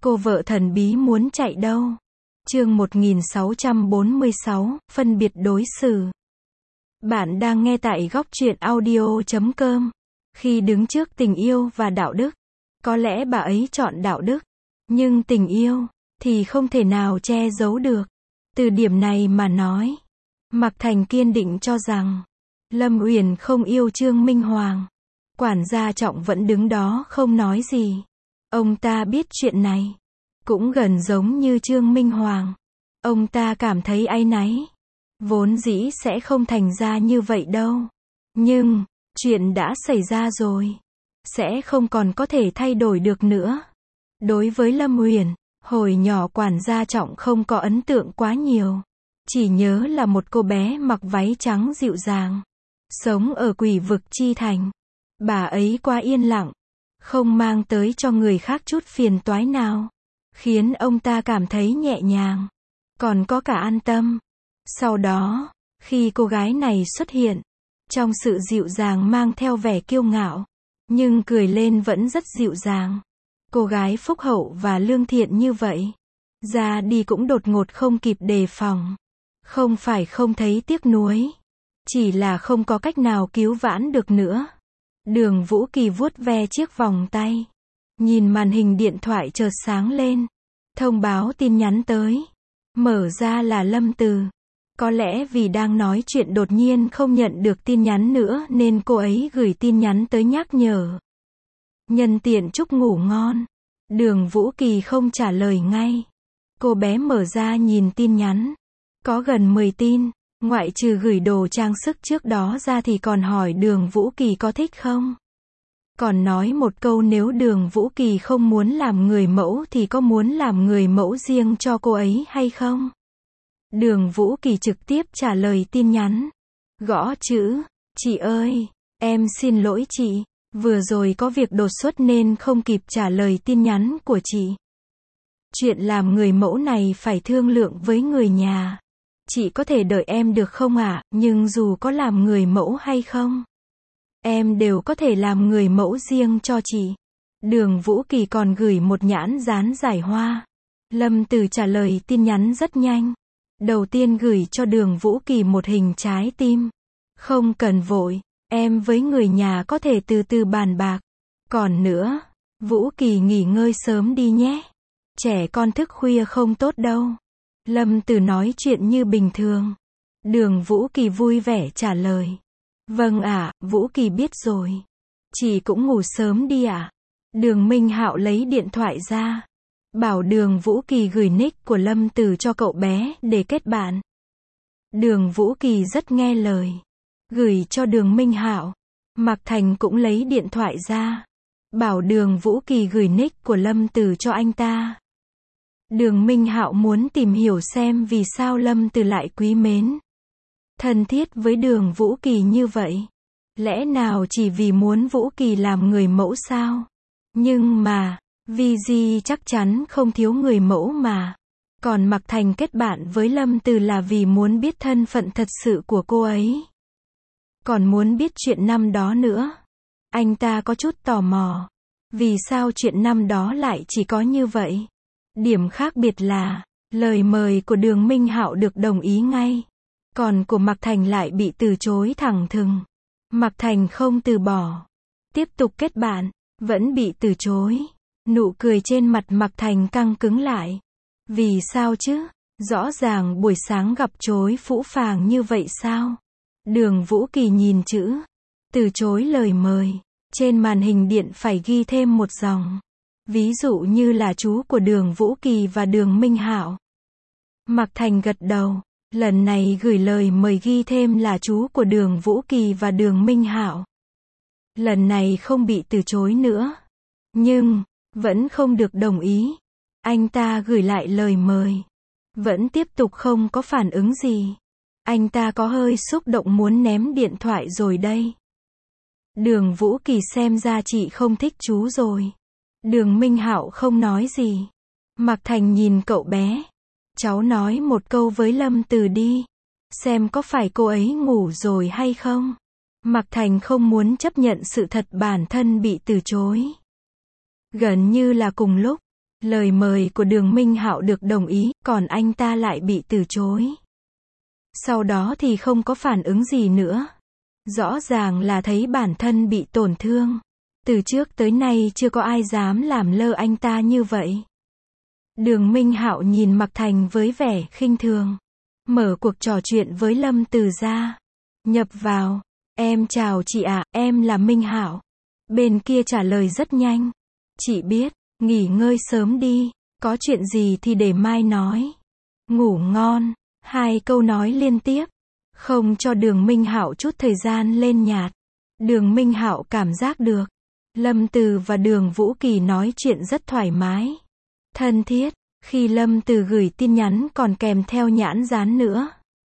Cô vợ thần bí muốn chạy đâu? Chương 1646, phân biệt đối xử. Bạn đang nghe tại góc truyện audio.com. Khi đứng trước tình yêu và đạo đức, có lẽ bà ấy chọn đạo đức, nhưng tình yêu thì không thể nào che giấu được. Từ điểm này mà nói, Mạc Thành kiên định cho rằng Lâm Uyển không yêu Trương Minh Hoàng. Quản gia Trọng vẫn đứng đó không nói gì. Ông ta biết chuyện này cũng gần giống như Trương Minh Hoàng. Ông ta cảm thấy áy náy. Vốn dĩ sẽ không thành ra như vậy đâu. Nhưng, chuyện đã xảy ra rồi. Sẽ không còn có thể thay đổi được nữa. Đối với Lâm Uyển, hồi nhỏ quản gia Trọng không có ấn tượng quá nhiều. Chỉ nhớ là một cô bé mặc váy trắng dịu dàng. Sống ở Quỷ Vực Chi Thành. Bà ấy quá yên lặng. Không mang tới cho người khác chút phiền toái nào. Khiến ông ta cảm thấy nhẹ nhàng. Còn có cả an tâm. Sau đó, khi cô gái này xuất hiện, trong sự dịu dàng mang theo vẻ kiêu ngạo, nhưng cười lên vẫn rất dịu dàng. Cô gái phúc hậu và lương thiện như vậy, ra đi cũng đột ngột không kịp đề phòng. Không phải không thấy tiếc nuối, chỉ là không có cách nào cứu vãn được nữa. Đường Vũ Kỳ vuốt ve chiếc vòng tay, nhìn màn hình điện thoại chợt sáng lên, thông báo tin nhắn tới. Mở ra là Lâm Từ. Có lẽ vì đang nói chuyện đột nhiên không nhận được tin nhắn nữa nên cô ấy gửi tin nhắn tới nhắc nhở. Nhân tiện chúc ngủ ngon. Đường Vũ Kỳ không trả lời ngay. Cô bé mở ra nhìn tin nhắn. Có gần 10 tin, ngoại trừ gửi đồ trang sức trước đó ra thì còn hỏi Đường Vũ Kỳ có thích không. Còn nói một câu nếu Đường Vũ Kỳ không muốn làm người mẫu thì có muốn làm người mẫu riêng cho cô ấy hay không? Đường Vũ Kỳ trực tiếp trả lời tin nhắn. Gõ chữ, chị ơi, em xin lỗi chị, vừa rồi có việc đột xuất nên không kịp trả lời tin nhắn của chị. Chuyện làm người mẫu này phải thương lượng với người nhà. Chị có thể đợi em được không ạ? Nhưng dù có làm người mẫu hay không, em đều có thể làm người mẫu riêng cho chị. Đường Vũ Kỳ còn gửi một nhãn dán giải hoa. Lâm Từ trả lời tin nhắn rất nhanh. Đầu tiên gửi cho Đường Vũ Kỳ một hình trái tim. Không cần vội, em với người nhà có thể từ từ bàn bạc. Còn nữa, Vũ Kỳ nghỉ ngơi sớm đi nhé. Trẻ con thức khuya không tốt đâu. Lâm Từ nói chuyện như bình thường. Đường Vũ Kỳ vui vẻ trả lời. Vâng ạ, Vũ Kỳ biết rồi. Chị cũng ngủ sớm đi ạ. Đường Minh Hạo lấy điện thoại ra. Bảo Đường Vũ Kỳ gửi nick của Lâm Từ cho cậu bé để kết bạn. Đường Vũ Kỳ rất nghe lời. Gửi cho Đường Minh Hạo. Mạc Thành cũng lấy điện thoại ra. Bảo Đường Vũ Kỳ gửi nick của Lâm Từ cho anh ta. Đường Minh Hạo muốn tìm hiểu xem vì sao Lâm Từ lại quý mến, thân thiết với Đường Vũ Kỳ như vậy. Lẽ nào chỉ vì muốn Vũ Kỳ làm người mẫu sao? Nhưng mà, VG chắc chắn không thiếu người mẫu mà. Còn Mạc Thành kết bạn với Lâm Từ là vì muốn biết thân phận thật sự của cô ấy. Còn muốn biết chuyện năm đó nữa. Anh ta có chút tò mò. Vì sao chuyện năm đó lại chỉ có như vậy? Điểm khác biệt là, lời mời của Đường Minh Hạo được đồng ý ngay. Còn của Mạc Thành lại bị từ chối thẳng thừng. Mạc Thành không từ bỏ. Tiếp tục kết bạn, vẫn bị từ chối. Nụ cười trên mặt Mạc Thành căng cứng lại. Vì sao chứ? Rõ ràng buổi sáng gặp chối phũ phàng như vậy sao? Đường Vũ Kỳ nhìn chữ từ chối lời mời. Trên màn hình điện phải ghi thêm một dòng. Ví dụ như là chú của Đường Vũ Kỳ và Đường Minh Hạo. Mạc Thành gật đầu. Lần này gửi lời mời ghi thêm là chú của Đường Vũ Kỳ và Đường Minh Hạo. Lần này không bị từ chối nữa. Nhưng, vẫn không được đồng ý. Anh ta gửi lại lời mời. Vẫn tiếp tục không có phản ứng gì. Anh ta có hơi xúc động muốn ném điện thoại rồi đây. Đường Vũ Kỳ xem ra chị không thích chú rồi. Đường Minh Hạo không nói gì. Mạc Thành nhìn cậu bé. Cháu nói một câu với Lâm Từ đi. Xem có phải cô ấy ngủ rồi hay không. Mạc Thành không muốn chấp nhận sự thật bản thân bị từ chối. Gần như là cùng lúc, Lời mời của Đường Minh Hạo được đồng ý, còn anh ta lại bị từ chối. Sau đó thì không có phản ứng gì nữa. Rõ ràng là thấy bản thân bị tổn thương. Từ trước tới nay chưa có ai dám làm lơ anh ta như vậy. Đường Minh Hạo nhìn Mạc Thành với vẻ khinh thường. Mở cuộc trò chuyện với Lâm Từ ra. Nhập vào. Em chào chị ạ, em là Minh Hạo. Bên kia trả lời rất nhanh. Chị biết, nghỉ ngơi sớm đi. Có chuyện gì thì để mai nói. Ngủ ngon. 2 câu nói liên tiếp. Không cho Đường Minh Hạo chút thời gian lên nhạt. Đường Minh Hạo cảm giác được. Lâm Từ và Đường Vũ Kỳ nói chuyện rất thoải mái. Thân thiết. Khi Lâm Từ gửi tin nhắn còn kèm theo nhãn dán nữa.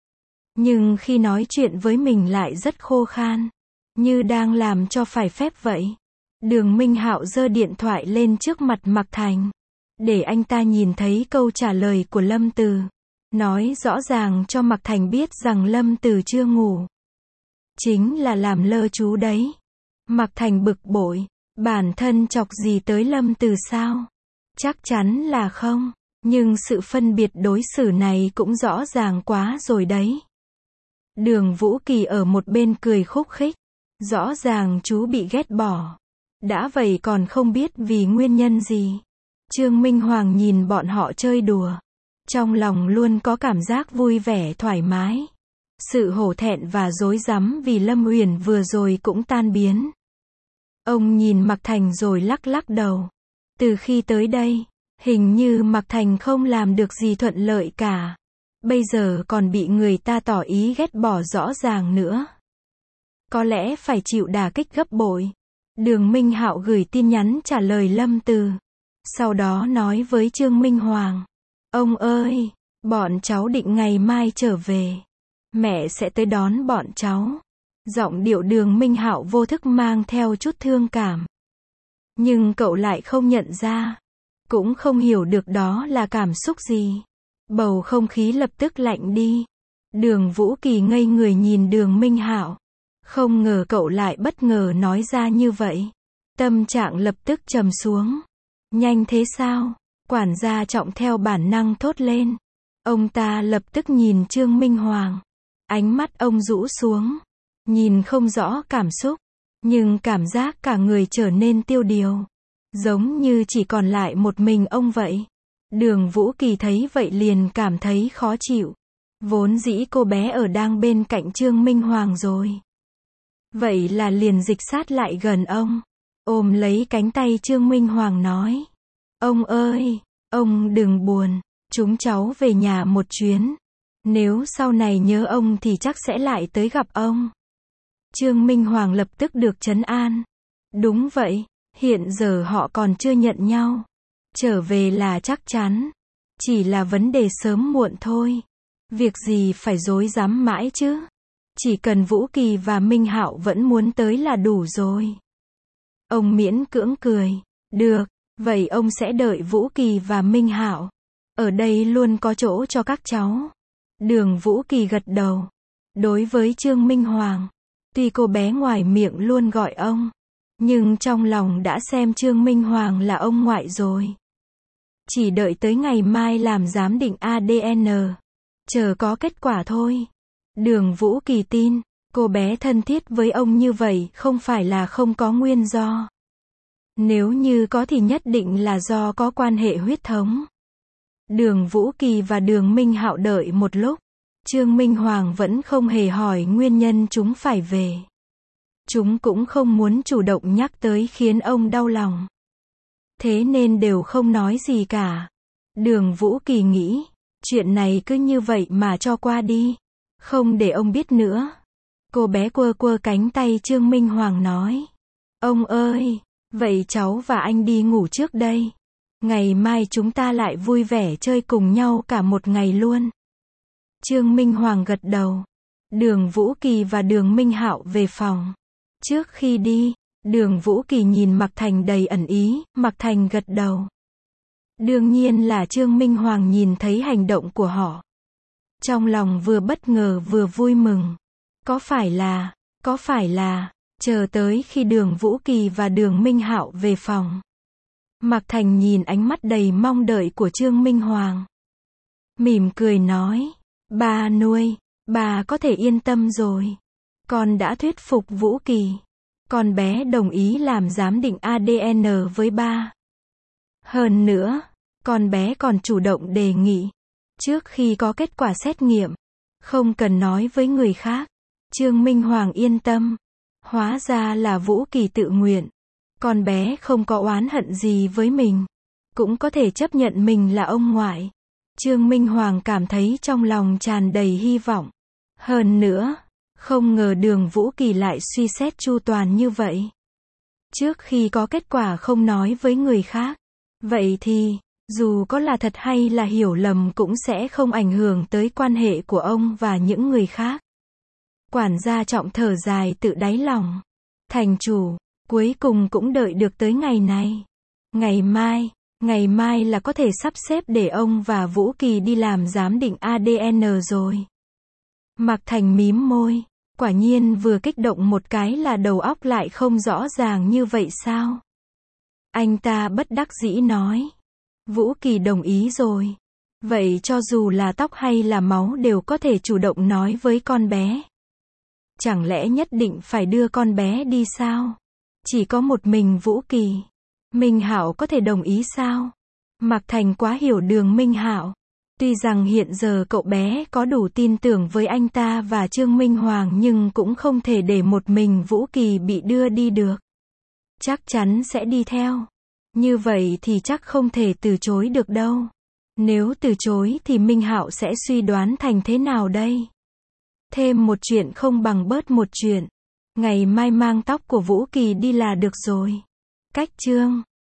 Nhưng khi nói chuyện với mình lại rất khô khan. Như đang làm cho phải phép vậy. Đường Minh Hạo giơ điện thoại lên trước mặt Mạc Thành. Để anh ta nhìn thấy câu trả lời của Lâm Từ. Nói rõ ràng cho Mạc Thành biết rằng Lâm Từ chưa ngủ. Chính là làm lơ chú đấy. Mạc Thành bực bội. Bản thân chọc gì tới Lâm Từ sao? Chắc chắn là không. Nhưng sự phân biệt đối xử này cũng rõ ràng quá rồi đấy. Đường Vũ Kỳ ở một bên cười khúc khích. Rõ ràng chú bị ghét bỏ. Đã vậy còn không biết vì nguyên nhân gì. Trương Minh Hoàng nhìn bọn họ chơi đùa. Trong lòng luôn có cảm giác vui vẻ thoải mái. Sự hổ thẹn và rối rắm vì Lâm Uyển vừa rồi cũng tan biến. Ông nhìn Mạc Thành rồi lắc lắc đầu. Từ khi tới đây, hình như Mạc Thành không làm được gì thuận lợi cả. Bây giờ còn bị người ta tỏ ý ghét bỏ rõ ràng nữa. Có lẽ phải chịu đả kích gấp bội. Đường Minh Hạo gửi tin nhắn trả lời Lâm Từ. Sau đó nói với Trương Minh Hoàng. Ông ơi, bọn cháu định ngày mai trở về. Mẹ sẽ tới đón bọn cháu. Giọng điệu Đường Minh Hạo vô thức mang theo chút thương cảm. Nhưng cậu lại không nhận ra. Cũng không hiểu được đó là cảm xúc gì. Bầu không khí lập tức lạnh đi. Đường Vũ Kỳ ngây người nhìn Đường Minh Hạo. Không ngờ cậu lại bất ngờ nói ra như vậy. Tâm trạng lập tức trầm xuống. Nhanh thế sao? Quản gia Trọng theo bản năng thốt lên. Ông ta lập tức nhìn Trương Minh Hoàng. Ánh mắt ông rũ xuống. Nhìn không rõ cảm xúc. Nhưng cảm giác cả người trở nên tiêu điều. Giống như chỉ còn lại một mình ông vậy. Đường Vũ Kỳ thấy vậy liền cảm thấy khó chịu. Vốn dĩ cô bé ở đang bên cạnh Trương Minh Hoàng rồi. Vậy là liền dịch sát lại gần ông. Ôm lấy cánh tay Trương Minh Hoàng nói. Ông ơi, ông đừng buồn. Chúng cháu về nhà một chuyến. Nếu sau này nhớ ông thì chắc sẽ lại tới gặp ông. Trương Minh Hoàng lập tức được trấn an. Đúng vậy, hiện giờ họ còn chưa nhận nhau. Trở về là chắc chắn. Chỉ là vấn đề sớm muộn thôi. Việc gì phải rối rắm mãi chứ. Chỉ cần Vũ Kỳ và Minh Hạo vẫn muốn tới là đủ rồi. Ông miễn cưỡng cười. Được, vậy ông sẽ đợi Vũ Kỳ và Minh Hạo. Ở đây luôn có chỗ cho các cháu. Đường Vũ Kỳ gật đầu. Đối với Trương Minh Hoàng, tuy cô bé ngoài miệng luôn gọi ông, nhưng trong lòng đã xem Trương Minh Hoàng là ông ngoại rồi. Chỉ đợi tới ngày mai làm giám định ADN. Chờ có kết quả thôi. Đường Vũ Kỳ tin, cô bé thân thiết với ông như vậy không phải là không có nguyên do. Nếu như có thì nhất định là do có quan hệ huyết thống. Đường Vũ Kỳ và Đường Minh Hạo đợi một lúc. Trương Minh Hoàng vẫn không hề hỏi nguyên nhân chúng phải về. Chúng cũng không muốn chủ động nhắc tới khiến ông đau lòng. Thế nên đều không nói gì cả. Đường Vũ Kỳ nghĩ, chuyện này cứ như vậy mà cho qua đi. Không để ông biết nữa. Cô bé quơ quơ cánh tay Trương Minh Hoàng nói. Ông ơi, vậy cháu và anh đi ngủ trước đây. Ngày mai chúng ta lại vui vẻ chơi cùng nhau cả một ngày luôn. Trương Minh Hoàng gật đầu. Đường Vũ Kỳ và Đường Minh Hạo về phòng. Trước khi đi, Đường Vũ Kỳ nhìn Mạc Thành đầy ẩn ý, Mạc Thành gật đầu. Đương nhiên là Trương Minh Hoàng nhìn thấy hành động của họ. Trong lòng vừa bất ngờ vừa vui mừng. Có phải là, chờ tới khi Đường Vũ Kỳ và Đường Minh Hạo về phòng. Mạc Thành nhìn ánh mắt đầy mong đợi của Trương Minh Hoàng. Mỉm cười nói, ba nuôi, bà có thể yên tâm rồi. Con đã thuyết phục Vũ Kỳ. Con bé đồng ý làm giám định ADN với ba. Hơn nữa, con bé còn chủ động đề nghị, trước khi có kết quả xét nghiệm, không cần nói với người khác. Trương Minh Hoàng yên tâm. Hóa ra là Vũ Kỳ tự nguyện. Con bé không có oán hận gì với mình. Cũng có thể chấp nhận mình là ông ngoại. Trương Minh Hoàng cảm thấy trong lòng tràn đầy hy vọng. Hơn nữa, không ngờ Đường Vũ Kỳ lại suy xét chu toàn như vậy. Trước khi có kết quả không nói với người khác. Vậy thì, dù có là thật hay là hiểu lầm cũng sẽ không ảnh hưởng tới quan hệ của ông và những người khác. Quản gia Trọng thở dài tự đáy lòng. Thành chủ, cuối cùng cũng đợi được tới ngày này. Ngày mai là có thể sắp xếp để ông và Vũ Kỳ đi làm giám định ADN rồi. Mạc Thành mím môi, quả nhiên vừa kích động một cái là đầu óc lại không rõ ràng như vậy sao? Anh ta bất đắc dĩ nói. Vũ Kỳ đồng ý rồi. Vậy cho dù là tóc hay là máu đều có thể chủ động nói với con bé. Chẳng lẽ nhất định phải đưa con bé đi sao? Chỉ có một mình Vũ Kỳ. Minh Hạo có thể đồng ý sao? Mạc Thành quá hiểu Đường Minh Hạo. Tuy rằng hiện giờ cậu bé có đủ tin tưởng với anh ta và Trương Minh Hoàng nhưng cũng không thể để một mình Vũ Kỳ bị đưa đi được. Chắc chắn sẽ đi theo. Như vậy thì chắc không thể từ chối được đâu. Nếu từ chối thì Minh Hạo sẽ suy đoán thành thế nào đây? Thêm một chuyện không bằng bớt một chuyện. Ngày mai mang tóc của Vũ Kỳ đi là được rồi. Cách chương